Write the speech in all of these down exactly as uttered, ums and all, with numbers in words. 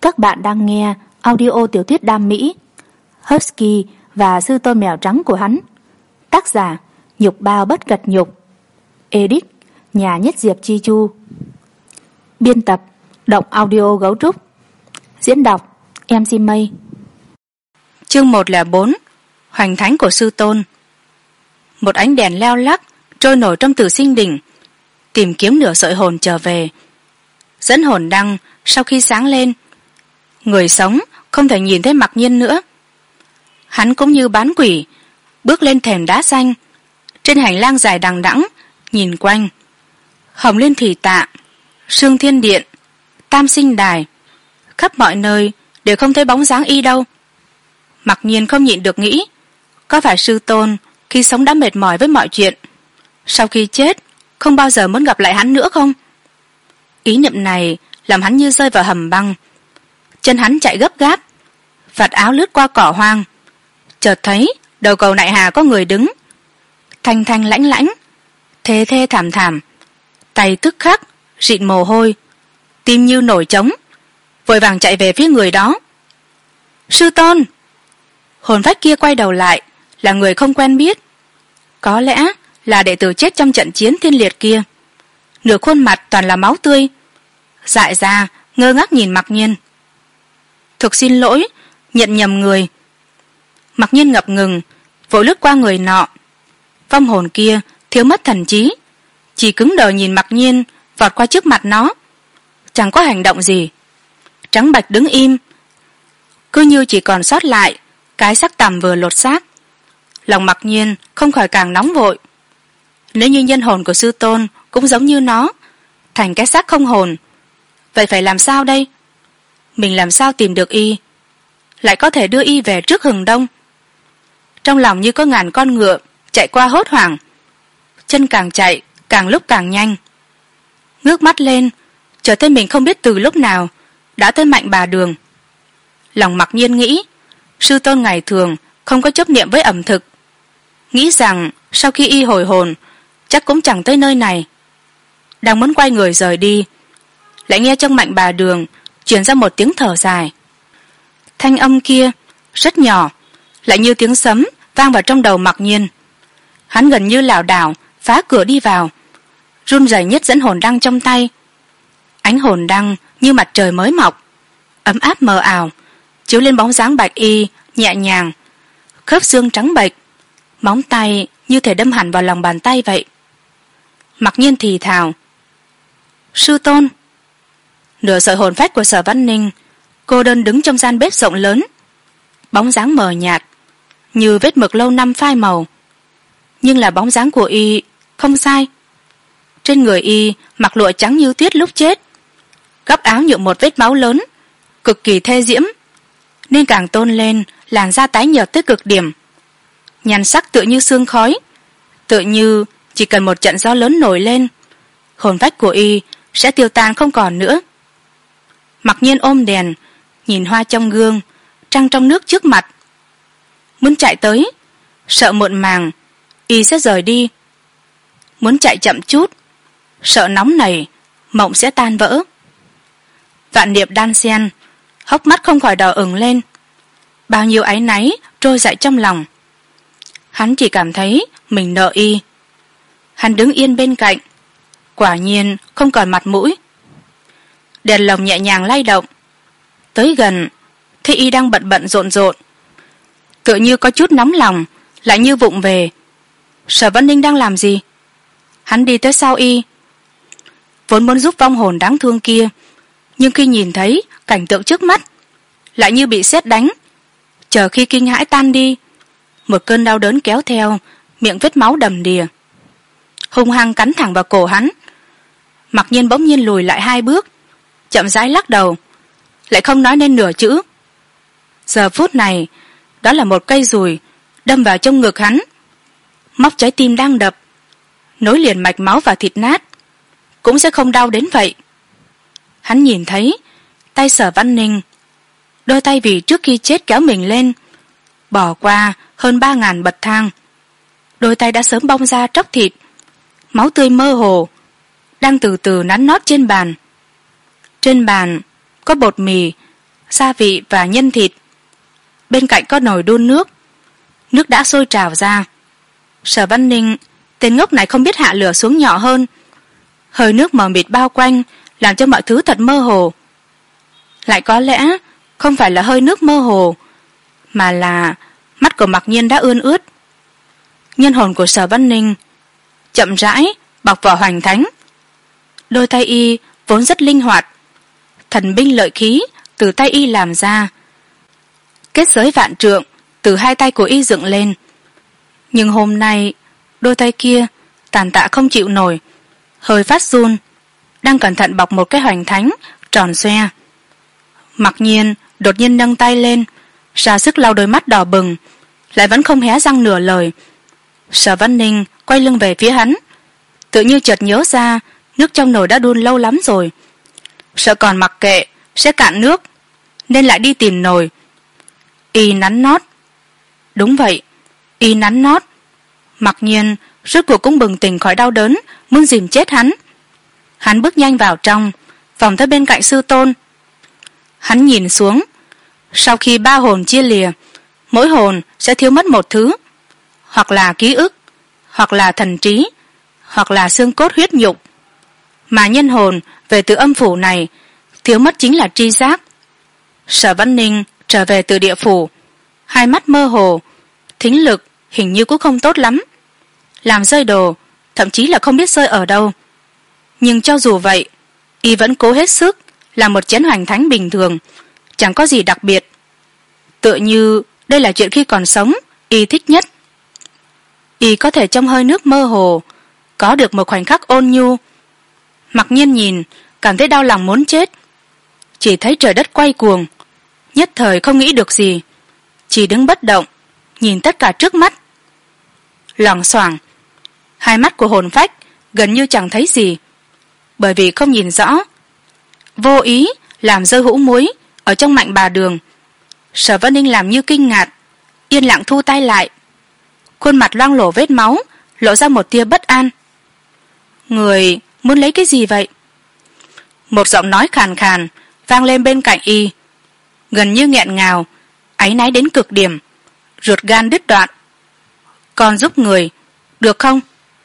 Các bạn đang nghe audio tiểu thuyết đam mỹ Husky và sư tôn mèo trắng của hắn. Tác giả Nhục Bao Bất Cật Nhục. Edit Nhà Nhất Diệp Chi Chu. Biên tập Động Audio Gấu Trúc. Diễn đọc em xê Mây. Chương một không bốn. Hoành thánh của sư tôn. Một ánh đèn leo lắc trôi nổi trong Tử Sinh Đỉnh, tìm kiếm nửa sợi hồn trở về. Dẫn hồn đăng sau khi sáng lên, người sống không thể nhìn thấy Mặc Nhiên nữa. Hắn cũng như bán quỷ bước lên thềm đá xanh, trên hành lang dài đằng đẵng nhìn quanh. Hồng Liên Thủy Tạ, Sương Thiên Điện, Tam Sinh Đài, khắp mọi nơi đều không thấy bóng dáng y đâu. Mặc Nhiên không nhịn được nghĩ, có phải sư tôn khi sống đã mệt mỏi với mọi chuyện, sau khi chết không bao giờ muốn gặp lại hắn nữa không? Ý niệm này làm hắn như rơi vào hầm băng. Chân hắn chạy gấp gáp, vạt áo lướt qua cỏ hoang, chợt thấy đầu cầu nại hà có người đứng, thanh thanh lãnh lãnh, thê thê thảm thảm, tay tức khắc rịn mồ hôi, tim như nổi trống, vội vàng chạy về phía người đó. Sư tôn! Hồn phách kia quay đầu lại, là người không quen biết, có lẽ là đệ tử chết trong trận chiến thiên liệt kia. Nửa khuôn mặt toàn là máu tươi, dại ra ngơ ngác nhìn Mặc Nhiên. Thực xin lỗi, nhận nhầm người. Mặc Nhiên ngập ngừng vội lướt qua người nọ. Vong hồn kia thiếu mất thần trí, chỉ cứng đờ nhìn Mặc Nhiên vọt qua trước mặt nó, chẳng có hành động gì. Trắng bạch đứng im, cứ như chỉ còn sót lại cái xác tằm vừa lột xác. Lòng Mặc Nhiên không khỏi càng nóng vội. Nếu như nhân hồn của sư tôn cũng giống như nó, thành cái xác không hồn, vậy phải làm sao đây? Mình làm sao tìm được y, lại có thể đưa y về trước Hừng Đông? Trong lòng như có ngàn con ngựa chạy qua hốt hoảng, chân càng chạy càng lúc càng nhanh. Ngước mắt lên, chợt thấy mình không biết từ lúc nào đã tới Mạnh Bà Đường. Lòng Mặc Nhiên nghĩ, sư tôn ngày thường không có chấp niệm với ẩm thực, nghĩ rằng sau khi y hồi hồn chắc cũng chẳng tới nơi này. Đang muốn quay người rời đi, lại nghe trong Mạnh Bà Đường truyền ra một tiếng thở dài. Thanh âm kia rất nhỏ, lại như tiếng sấm vang vào trong đầu Mặc Nhiên. Hắn gần như lảo đảo phá cửa đi vào, run rẩy nhất dẫn hồn đăng trong tay. Ánh hồn đăng như mặt trời mới mọc, ấm áp mờ ảo, chiếu lên bóng dáng bạch y nhẹ nhàng, khớp xương trắng bệch, móng tay như thể đâm hẳn vào lòng bàn tay vậy. Mặc Nhiên thì thào, sư tôn. Nửa sợi hồn phách của Sở Văn Ninh cô đơn đứng trong gian bếp rộng lớn, bóng dáng mờ nhạt như vết mực lâu năm phai màu, nhưng là bóng dáng của y không sai. Trên người y mặc lụa trắng như tuyết lúc chết, góc áo nhuộm một vết máu lớn, cực kỳ thê diễm, nên càng tôn lên làn da tái nhợt tới cực điểm, nhan sắc tựa như sương khói, tựa như chỉ cần một trận gió lớn nổi lên, hồn phách của y sẽ tiêu tan không còn nữa. Mặc Nhiên ôm đèn, nhìn hoa trong gương, trăng trong nước trước mặt. Muốn chạy tới, sợ muộn màng y sẽ rời đi. Muốn chạy chậm chút, sợ nóng nảy mộng sẽ tan vỡ. Vạn niệm đan xen, hốc mắt không khỏi đỏ ửng lên, bao nhiêu áy náy trôi dậy trong lòng. Hắn chỉ cảm thấy mình nợ y. Hắn đứng yên bên cạnh, quả nhiên không còn mặt mũi. Đèn lồng nhẹ nhàng lay động, tới gần thấy y đang bận bận rộn rộn, tựa như có chút nóng lòng, lại như vụng về. Sở Văn Ninh đang làm gì? Hắn đi tới sau y, vốn muốn giúp vong hồn đáng thương kia, nhưng khi nhìn thấy cảnh tượng trước mắt, lại như bị sét đánh. Chờ khi kinh hãi tan đi, một cơn đau đớn kéo theo, miệng vết máu đầm đìa, hung hăng cắn thẳng vào cổ hắn. Mặc Nhiên bỗng nhiên lùi lại hai bước, chậm rãi lắc đầu, lại không nói nên nửa chữ. Giờ phút này, đó là một cây dùi đâm vào trong ngực hắn, móc trái tim đang đập, nối liền mạch máu và thịt nát, cũng sẽ không đau đến vậy. Hắn nhìn thấy tay Sở Văn Ninh, đôi tay vì trước khi chết kéo mình lên, bỏ qua hơn ba ngàn bậc thang. Đôi tay đã sớm bong ra tróc thịt, máu tươi mơ hồ đang từ từ nắn nót trên bàn. Trên bàn có bột mì gia vị và nhân thịt. Bên cạnh có nồi đun nước, nước đã sôi trào ra. Sở Văn Ninh, tên ngốc này không biết hạ lửa xuống nhỏ hơn. Hơi nước mờ mịt bao quanh làm cho mọi thứ thật mơ hồ. Lại có lẽ không phải là hơi nước mơ hồ, mà là mắt của Mặc Nhiên đã ươn ướt. Nhân hồn của Sở Văn Ninh chậm rãi bọc vào hoành thánh. Đôi tay y vốn rất linh hoạt, thần binh lợi khí từ tay y làm ra, kết giới vạn trượng từ hai tay của y dựng lên. Nhưng hôm nay đôi tay kia tàn tạ không chịu nổi, hơi phát run, đang cẩn thận bọc một cái hoành thánh tròn xoe. Mặc Nhiên đột nhiên nâng tay lên, ra sức lau đôi mắt đỏ bừng, lại vẫn không hé răng nửa lời. Sở Văn Ninh quay lưng về phía hắn, tự như chợt nhớ ra nước trong nồi đã đun lâu lắm rồi, sợ còn mặc kệ sẽ cạn nước, nên lại đi tìm nồi. Y nắn nót. Đúng vậy, y nắn nót. Mặc Nhiên rốt cuộc cũng bừng tỉnh khỏi đau đớn muốn dìm chết hắn. Hắn bước nhanh vào trong, vòng tới bên cạnh sư tôn. Hắn nhìn xuống. Sau khi ba hồn chia lìa, mỗi hồn sẽ thiếu mất một thứ, hoặc là ký ức, hoặc là thần trí, hoặc là xương cốt huyết nhục. Mà nhân hồn về từ âm phủ này thiếu mất chính là tri giác. Sở Văn Ninh trở về từ địa phủ, hai mắt mơ hồ, thính lực hình như cũng không tốt lắm, làm rơi đồ thậm chí là không biết rơi ở đâu. Nhưng cho dù vậy, y vẫn cố hết sức làm một chén hoành thánh bình thường, chẳng có gì đặc biệt, tựa như đây là chuyện khi còn sống y thích nhất. Y có thể trong hơi nước mơ hồ có được một khoảnh khắc ôn nhu. Mặc Nhiên nhìn cảm thấy đau lòng muốn chết, chỉ thấy trời đất quay cuồng, nhất thời không nghĩ được gì, chỉ đứng bất động nhìn tất cả trước mắt. Loảng xoảng, hai mắt của hồn phách gần như chẳng thấy gì, bởi vì không nhìn rõ, vô ý làm rơi hũ muối ở trong mạnh bà đường. Sở Văn Ninh làm như kinh ngạc, yên lặng thu tay lại, khuôn mặt loang lổ vết máu, lộ ra một tia bất an. Người muốn lấy cái gì vậy? Một giọng nói khàn khàn vang lên bên cạnh y, gần như nghẹn ngào, áy náy đến cực điểm, ruột gan đứt đoạn. Con giúp người được không?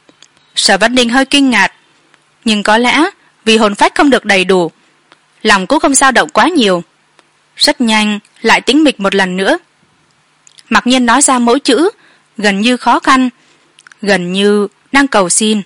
Sở Văn Ninh hơi kinh ngạc, nhưng có lẽ vì hồn phách không được đầy đủ, lòng cũng không dao động quá nhiều. Rất nhanh lại tĩnh mịch một lần nữa. Mặc Nhiên nói ra mỗi chữ gần như khó khăn, gần như đang cầu xin.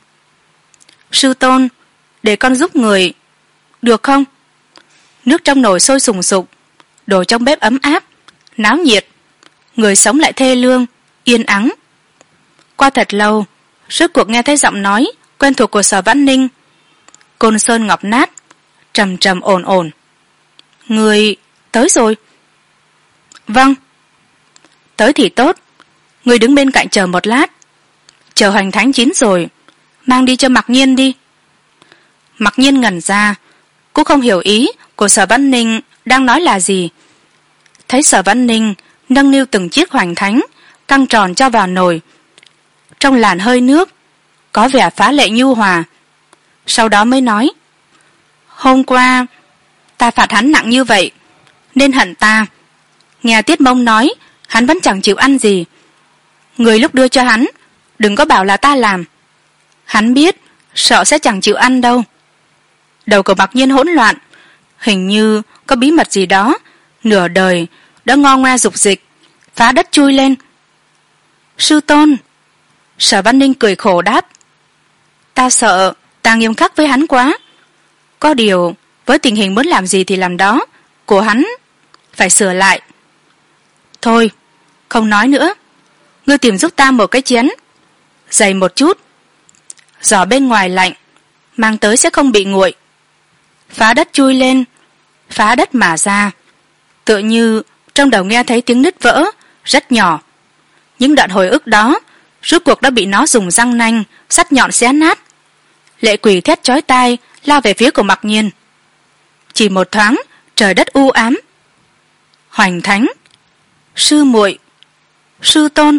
Sư tôn, để con giúp người được không? Nước trong nồi sôi sùng sục, đồ trong bếp ấm áp, náo nhiệt, người sống lại thê lương, yên ắng. Qua thật lâu, rốt cuộc nghe thấy giọng nói quen thuộc của Sở Văn Ninh. Côn sơn ngọc nát, trầm trầm ồn ồn. Người tới rồi. Vâng. Tới thì tốt, người đứng bên cạnh chờ một lát, chờ hoành thánh chín rồi mang đi cho Mặc Nhiên đi. Mặc Nhiên ngẩn ra, cũng không hiểu ý của Sở Văn Ninh đang nói là gì. Thấy Sở Văn Ninh nâng niu từng chiếc hoành thánh căng tròn cho vào nồi, trong làn hơi nước có vẻ phá lệ nhu hòa. Sau đó mới nói, hôm qua ta phạt hắn nặng như vậy nên hận ta. Nghe Tiết Mông nói hắn vẫn chẳng chịu ăn gì, người lúc đưa cho hắn đừng có bảo là ta làm. Hắn biết sợ sẽ chẳng chịu ăn đâu. Đầu của Mặc Nhiên hỗn loạn, hình như có bí mật gì đó nửa đời đã ngo ngoe dục dịch phá đất chui lên. Sư tôn. Sở Văn Ninh cười khổ đáp, ta sợ ta nghiêm khắc với hắn quá, có điều với tình hình muốn làm gì thì làm đó của hắn phải sửa lại. Thôi không nói nữa, ngươi tìm giúp ta một cái chén dày một chút, gió bên ngoài lạnh, mang tới sẽ không bị nguội. Phá đất chui lên, phá đất mà ra, tựa như trong đầu nghe thấy tiếng nứt vỡ rất nhỏ. Những đoạn hồi ức đó rốt cuộc đã bị nó dùng răng nanh sắt nhọn xé nát. Lệ Quỷ thét chói tai lao về phía của Mặc Nhiên. Chỉ một thoáng trời đất u ám. Hoành thánh, sư muội, sư tôn.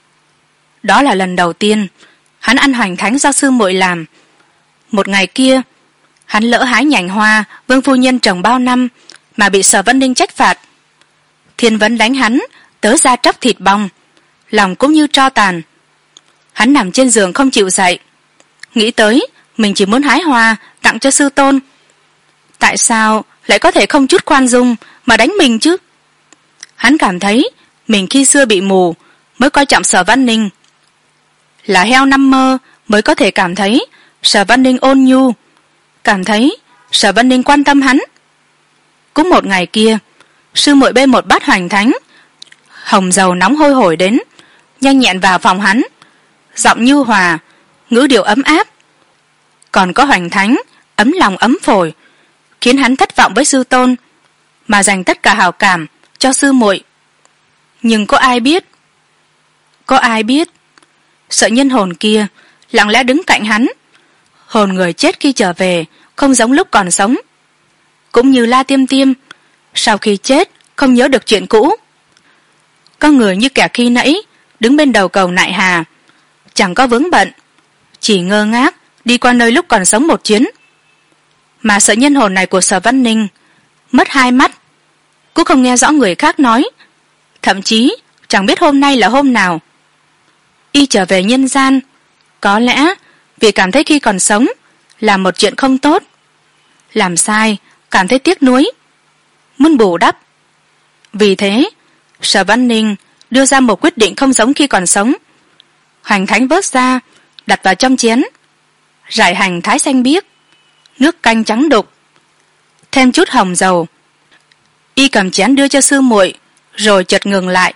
Đó là lần đầu tiên hắn ăn hoành thánh do sư muội làm. Một ngày kia hắn lỡ hái nhành hoa vương phu nhân trồng bao năm, mà bị Sở Vân Ninh trách phạt. Thiên Vấn đánh hắn tớ da tróc thịt bong, lòng cũng như tro tàn. Hắn nằm trên giường không chịu dậy, nghĩ tới mình chỉ muốn hái hoa tặng cho sư tôn. Tại sao lại có thể không chút khoan dung mà đánh mình chứ? Hắn cảm thấy mình khi xưa bị mù mới coi trọng Sở Văn Ninh, là heo năm mơ mới có thể cảm thấy Sở Văn Ninh ôn nhu, cảm thấy Sở Văn Ninh quan tâm hắn. Cũng một ngày kia, sư muội bê một bát hoành thánh hồng dầu nóng hôi hổi đến, nhanh nhẹn vào phòng hắn, giọng nhu hòa, ngữ điệu ấm áp. Còn có hoành thánh ấm lòng ấm phổi, khiến hắn thất vọng với sư tôn mà dành tất cả hảo cảm cho sư muội. Nhưng có ai biết, có ai biết sợi nhân hồn kia lặng lẽ đứng cạnh hắn. Hồn người chết khi trở về không giống lúc còn sống, cũng như La Tiêm Tiêm sau khi chết không nhớ được chuyện cũ. Có người như kẻ khi nãy đứng bên đầu cầu Nại Hà, chẳng có vướng bận, chỉ ngơ ngác đi qua nơi lúc còn sống một chuyến. Mà sợi nhân hồn này của Sở Văn Ninh mất hai mắt, cũng không nghe rõ người khác nói, thậm chí chẳng biết hôm nay là hôm nào. Y trở về nhân gian có lẽ vì cảm thấy khi còn sống làm một chuyện không tốt, làm sai cảm thấy tiếc nuối, muốn bù đắp. Vì thế Sở Văn Ninh đưa ra một quyết định không giống khi còn sống. Hoành thánh vớt ra đặt vào trong chén, rải hành thái xanh biếc, nước canh trắng đục, thêm chút hồng dầu. Y cầm chén đưa cho sư muội, rồi chợt ngừng lại.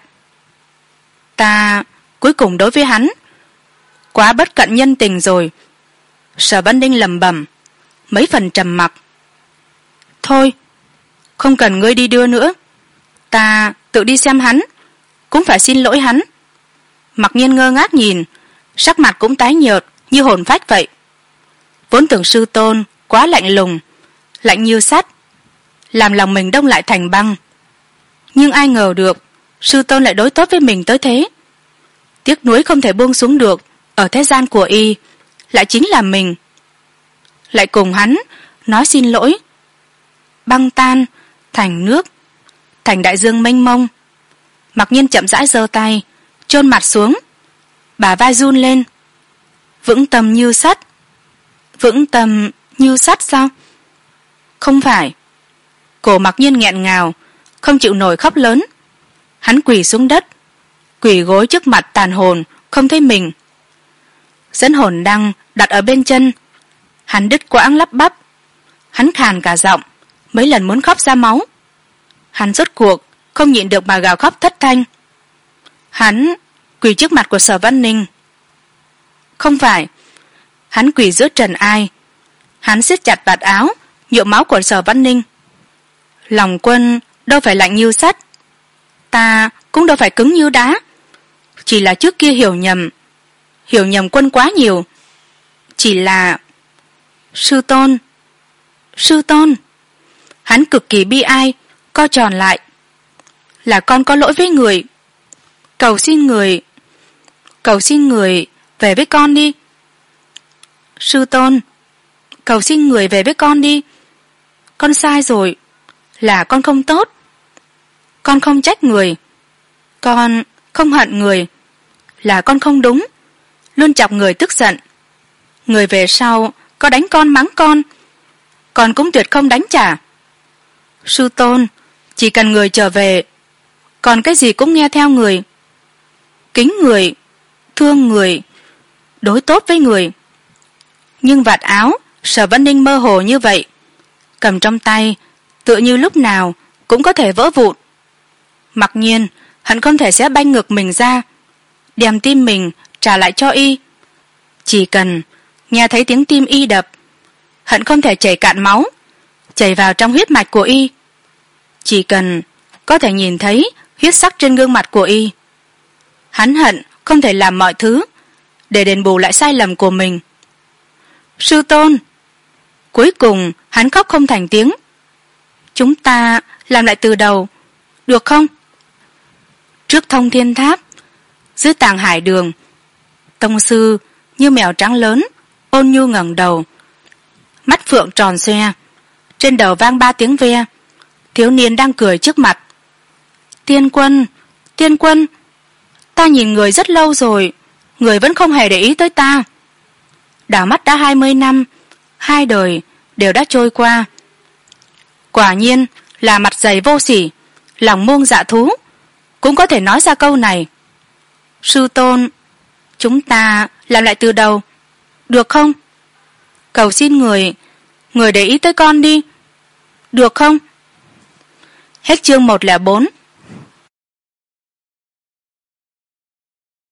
Ta cuối cùng đối với hắn quá bất cận nhân tình rồi. Sở Văn Ninh lẩm bẩm, mấy phần trầm mặc. Thôi, không cần ngươi đi đưa nữa, ta tự đi xem hắn, cũng phải xin lỗi hắn. Mặc Nhiên ngơ ngác nhìn, sắc mặt cũng tái nhợt như hồn phách vậy. Vốn tưởng sư tôn quá lạnh lùng, lạnh như sắt, làm lòng mình đông lại thành băng. Nhưng ai ngờ được sư tôn lại đối tốt với mình tới thế. Tiếc nuối không thể buông xuống được ở thế gian của y lại chính là mình. Lại cùng hắn nói xin lỗi, băng tan thành nước, thành đại dương mênh mông. Mặc Nhiên chậm rãi giơ tay chôn mặt xuống, bả vai run lên. Vững tâm như sắt. Vững tâm như sắt sao? Không phải. Cổ Mặc Nhiên nghẹn ngào, không chịu nổi khóc lớn. Hắn quỳ xuống đất, quỳ gối trước mặt tàn hồn không thấy mình. Dẫn hồn đăng đặt ở bên chân, hắn đứt quãng lắp bắp. Hắn khàn cả giọng, mấy lần muốn khóc ra máu. Hắn rốt cuộc không nhịn được mà gào khóc thất thanh. Hắn quỳ trước mặt của Sở Văn Ninh. Không phải. Hắn quỳ giữa trần ai. Hắn siết chặt vạt áo nhuộm máu của Sở Văn Ninh. Lòng Quân đâu phải lạnh như sắt, ta cũng đâu phải cứng như đá. Chỉ là trước kia hiểu nhầm, hiểu nhầm Quân quá nhiều. Chỉ là sư tôn, sư tôn. Hắn cực kỳ bi ai, co tròn lại. Là con có lỗi với người, cầu xin người, cầu xin người về với con đi. Sư tôn, cầu xin người về với con đi. Con sai rồi, là con không tốt. Con không trách người, con không hận người, là con không đúng, luôn chọc người tức giận. Người về sau có đánh con mắng con, con cũng tuyệt không đánh trả. Sư tôn, chỉ cần người trở về, còn cái gì cũng nghe theo người. Kính người, thương người, đối tốt với người. Nhưng vạt áo Sở Văn Ninh mơ hồ như vậy, cầm trong tay tựa như lúc nào cũng có thể vỡ vụn. Mặc Nhiên hận không thể sẽ banh ngực mình ra, đem tim mình trả lại cho y. Chỉ cần nghe thấy tiếng tim y đập, hận không thể chảy cạn máu, chảy vào trong huyết mạch của y. Chỉ cần có thể nhìn thấy huyết sắc trên gương mặt của y. Hắn hận không thể làm mọi thứ để đền bù lại sai lầm của mình. Sư tôn. Cuối cùng hắn khóc không thành tiếng. Chúng ta làm lại từ đầu, được không? Trước Thông Thiên Tháp, dưới Tàng Hải Đường, tông sư như mèo trắng lớn ôn nhu ngẩng đầu, mắt phượng tròn xoe, trên đầu vang ba tiếng ve, thiếu niên đang cười trước mặt. Tiên Quân, Tiên Quân, ta nhìn người rất lâu rồi, người vẫn không hề để ý tới ta. Đảo mắt đã hai mươi năm, hai đời đều đã trôi qua. Quả nhiên là mặt dày vô sỉ, lòng muông dạ thú, cũng có thể nói ra câu này. Sư tôn, chúng ta làm lại từ đầu, được không? Cầu xin người, người để ý tới con đi, được không? Hết chương một lẻ bốn.